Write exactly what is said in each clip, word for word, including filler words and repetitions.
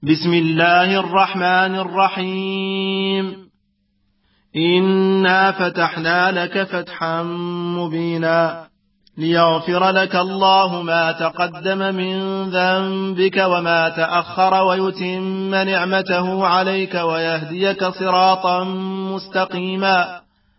بسم الله الرحمن الرحيم. إنا فتحنا لك فتحا مبينا ليغفر لك الله ما تقدم من ذنبك وما تأخر ويتم نعمته عليك ويهديك صراطا مستقيما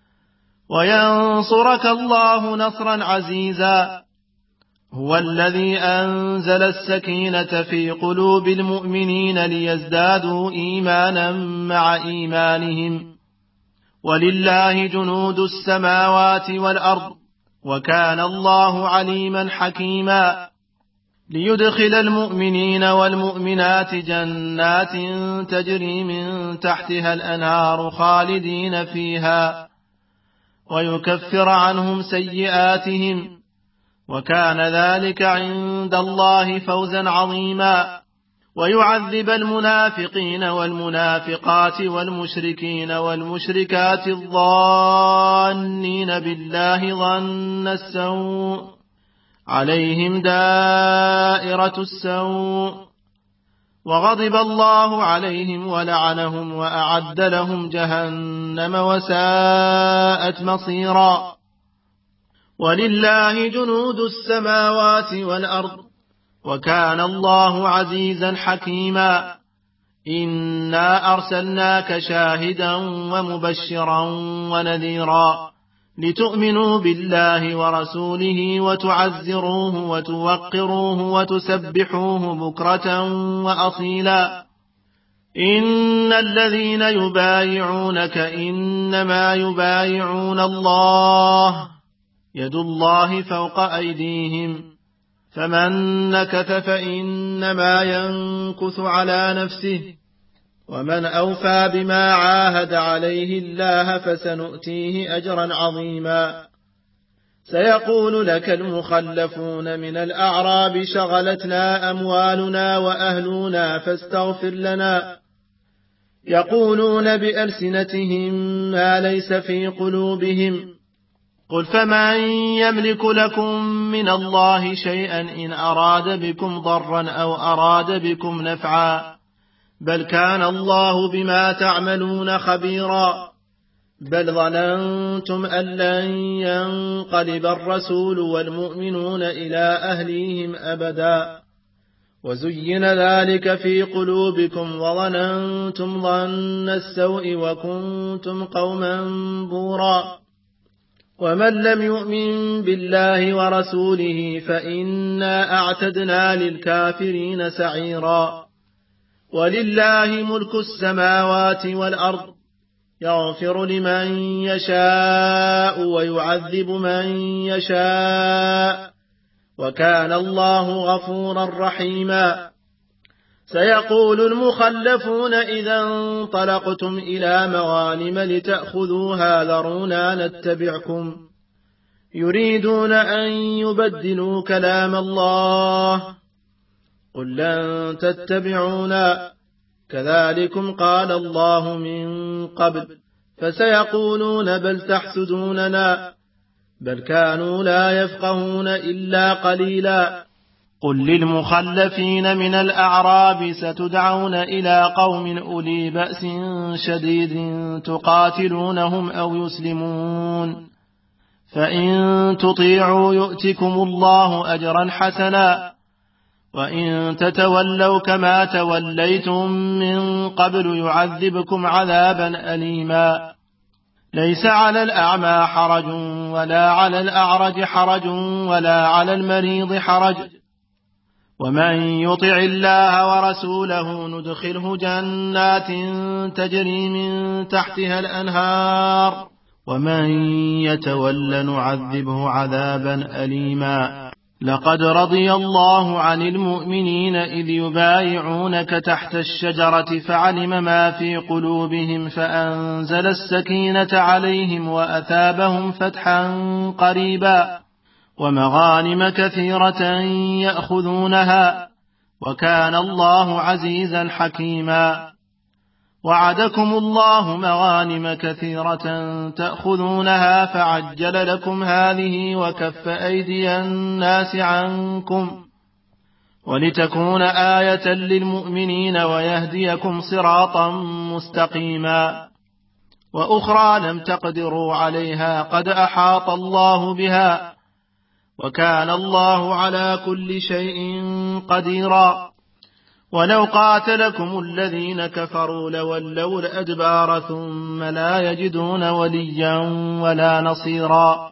وينصرك الله نصرا عزيزا. هو الذي أنزل السكينة في قلوب المؤمنين ليزدادوا إيمانا مع إيمانهم ولله جنود السماوات والأرض وكان الله عليما حكيما. ليدخل المؤمنين والمؤمنات جنات تجري من تحتها الأنهار خالدين فيها ويكفر عنهم سيئاتهم وكان ذلك عند الله فوزا عظيما. ويعذب المنافقين والمنافقات والمشركين والمشركات الظانين بالله ظن السوء عليهم دائرة السوء وغضب الله عليهم ولعنهم وأعد لهم جهنم وساءت مصيرا. ولله جنود السماوات والأرض وكان الله عزيزا حكيما. إنا أرسلناك شاهدا ومبشرا ونذيرا لتؤمنوا بالله ورسوله وتعزروه وتوقروه وتسبحوه بكرة وأصيلا. إن الذين يبايعونك إنما يبايعون الله يد الله فوق أيديهم فمن نكث فإنما ينكث على نفسه ومن أوفى بما عاهد عليه الله فسنؤتيه أجرا عظيما. سيقول لك المخلفون من الأعراب شغلتنا أموالنا وأهلنا فاستغفر لنا يقولون بألسنتهم ما ليس في قلوبهم قل فمن يملك لكم من الله شيئا إن أراد بكم ضرا أو أراد بكم نفعا بل كان الله بما تعملون خبيرا. بل ظننتم أن لن ينقلب الرسول والمؤمنون إلى أهليهم أبدا وزين ذلك في قلوبكم وظننتم ظن السوء وكنتم قوما بورا. ومن لم يؤمن بالله ورسوله فإنا أعتدنا للكافرين سعيرا. ولله ملك السماوات والأرض يغفر لمن يشاء ويعذب من يشاء وكان الله غفورا رحيما. سيقول المخلفون إذا انطلقتم إلى مغانم لتأخذوها ذرونا نتبعكم يريدون أن يبدلوا كلام الله قل لن تتبعونا كذلكم قال الله من قبل فسيقولون بل تحسدوننا بل كانوا لا يفقهون إلا قليلا. قل للمخلفين من الأعراب ستدعون إلى قوم أولي بأس شديد تقاتلونهم أو يسلمون فإن تطيعوا يؤتكم الله أجرا حسنا وإن تتولوا كما توليتم من قبل يعذبكم عذابا أليما. ليس على الأعمى حرج ولا على الأعرج حرج ولا على المريض حرج ومن يطع الله ورسوله ندخله جنات تجري من تحتها الأنهار ومن يتول نعذبه عذابا أليما. لقد رضي الله عن المؤمنين إذ يبايعونك تحت الشجرة فعلم ما في قلوبهم فأنزل السكينة عليهم وأثابهم فتحا قريبا ومغانم كثيرة يأخذونها وكان الله عزيزا حكيما. وعدكم الله مغانم كثيرة تأخذونها فعجل لكم هذه وكف أيدي الناس عنكم ولتكون آية للمؤمنين ويهديكم صراطا مستقيما. وأخرى لم تقدروا عليها قد أحاط الله بها، وكان الله على كل شيء قديرا. ولو قاتلكم الذين كفروا لولوا الأدبار ثم لا يجدون وليا ولا نصيرا.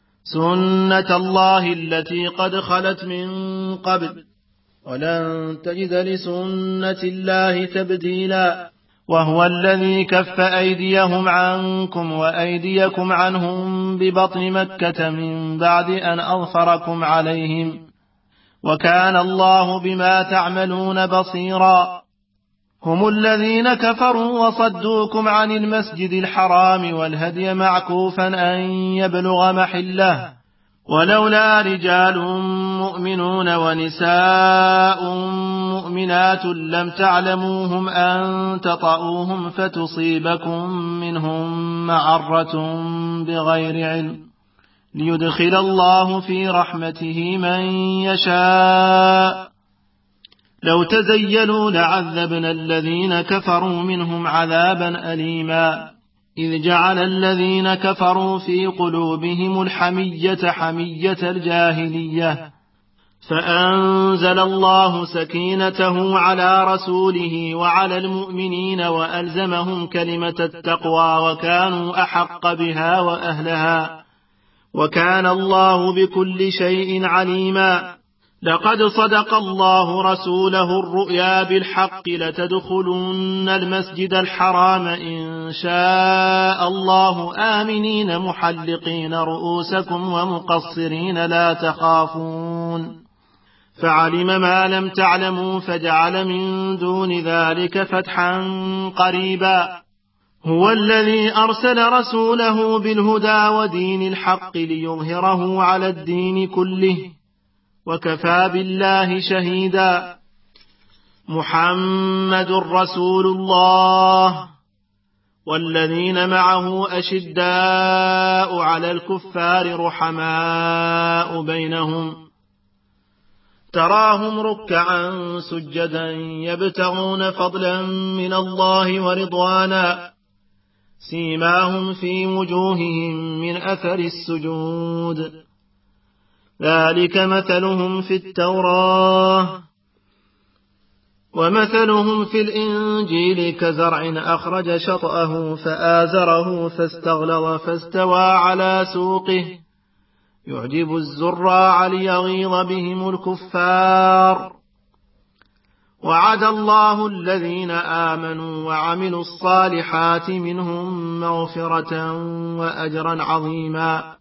سنة الله التي قد خلت من قبل، ولن تجد لسنة الله تبديلا. وهو الذي كف أيديهم عنكم وأيديكم عنهم ببطن مكة من بعد أن أظفركم عليهم، وكان الله بما تعملون بصيرا. هم الذين كفروا وصدوكم عن المسجد الحرام والهدي معكوفا أن يبلغ محله، ولولا رجال مؤمنون ونساء مؤمنات لم تعلموهم أن تطؤوهم فتصيبكم منهم معرة بغير علم، ليدخل الله في رحمته من يشاء. لو تزيلوا لعذبنا الذين كفروا منهم عذابا أليما، إذ جعل الذين كفروا في قلوبهم الحمية حمية الجاهلية، فأنزل الله سكينته على رسوله وعلى المؤمنين وألزمهم كلمة التقوى وكانوا أحق بها وأهلها، وكان الله بكل شيء عليما. لقد صدق الله رسوله الرؤيا بالحق لتدخلن المسجد الحرام إن شاء الله آمنين محلقين رؤوسكم ومقصرين لا تخافون، فعلم ما لم تعلموا فجعل من دون ذلك فتحا قريبا. هو الذي أرسل رسوله بالهدى ودين الحق ليظهره على الدين كله، وكفى بالله شهيدا. محمد رسول الله، والذين معه أشداء على الكفار رحماء بينهم، تراهم ركعا سجدا يبتغون فضلا من الله ورضوانا، سيماهم في وجوههم من أثر السجود، ذلك مثلهم في التوراة ومثلهم في الإنجيل كزرع أخرج شطأه فآزره فاستغلظ فاستوى على سوقه يعجب الزراع ليغيظ بهم الكفار. وعد الله الذين آمنوا وعملوا الصالحات منهم مغفرة وأجرا عظيما.